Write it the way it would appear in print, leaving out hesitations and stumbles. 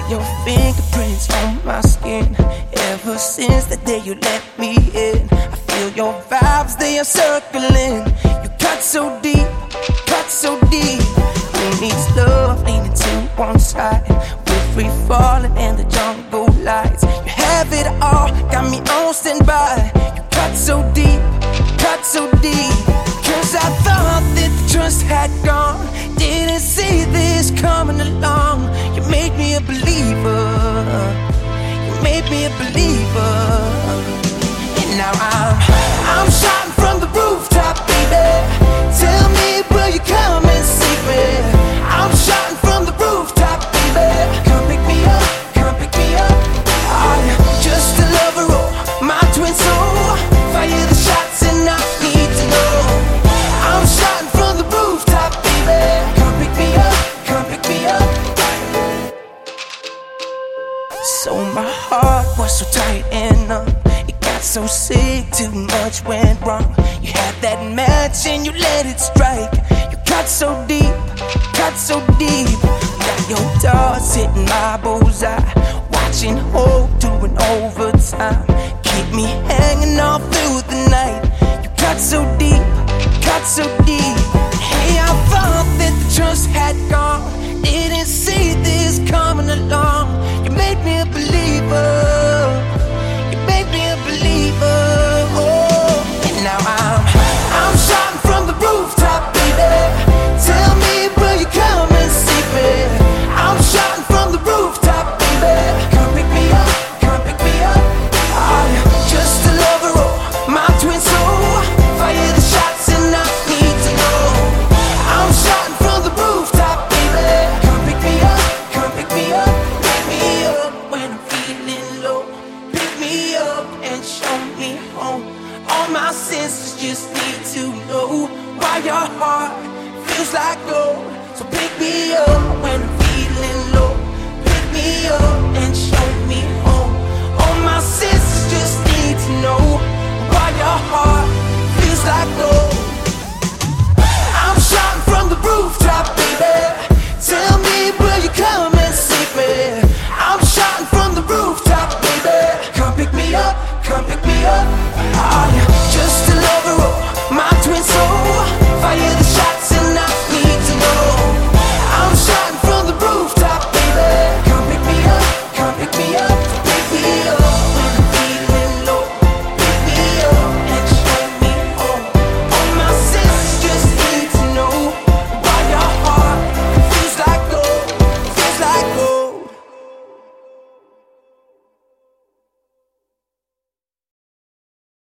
Your fingerprints on my skin. Ever since the day you let me in, I feel your vibes, they are circling. You cut so deep, cut so deep. Who needs love leaning to one side? We're free falling in the jungle lights. You have it all, got me on standby. You cut so deep, cut so deep. Cause I thought that the trust had gone. Didn't see this coming along. You made me a believer. You made me a believer. And now I'm shouting from the rooftop, baby. Tell me, will you come and see me? I'm shouting from the rooftop, baby. Come pick me up, come pick me up. Are you just a lover or my twin soul? Fire the shots and I need to know. I'm shouting from the rooftop, baby. Come pick me up, come pick me up. So my heart was so tight and numb. It got so sick, too much went wrong. You had that match and you let it strike. You cut so deep, cut so deep. Got your darts hitting my bullseye. Watching hope doing overtime. Keep me hanging all through the night. You cut so deep, cut so deep. Hey, I thought that the trust had gone. Didn't see this coming along. You made me a believer. You made me a believer. Oh, and now I'm shouting from the rooftop, baby. Tell me, will you come and see me? I'm shouting from the rooftop, baby. Come pick me up, come pick me up. Are you just a lover or my twin soul? Fire the shots and I need to know. I'm shouting from the rooftop, baby. Come pick me up, come pick me up. Pick me up when I'm feeling low. Pick me up and show me home. All my senses just need to know why your heart feels like gold. So pick me up when I'm feeling low. Pick me up and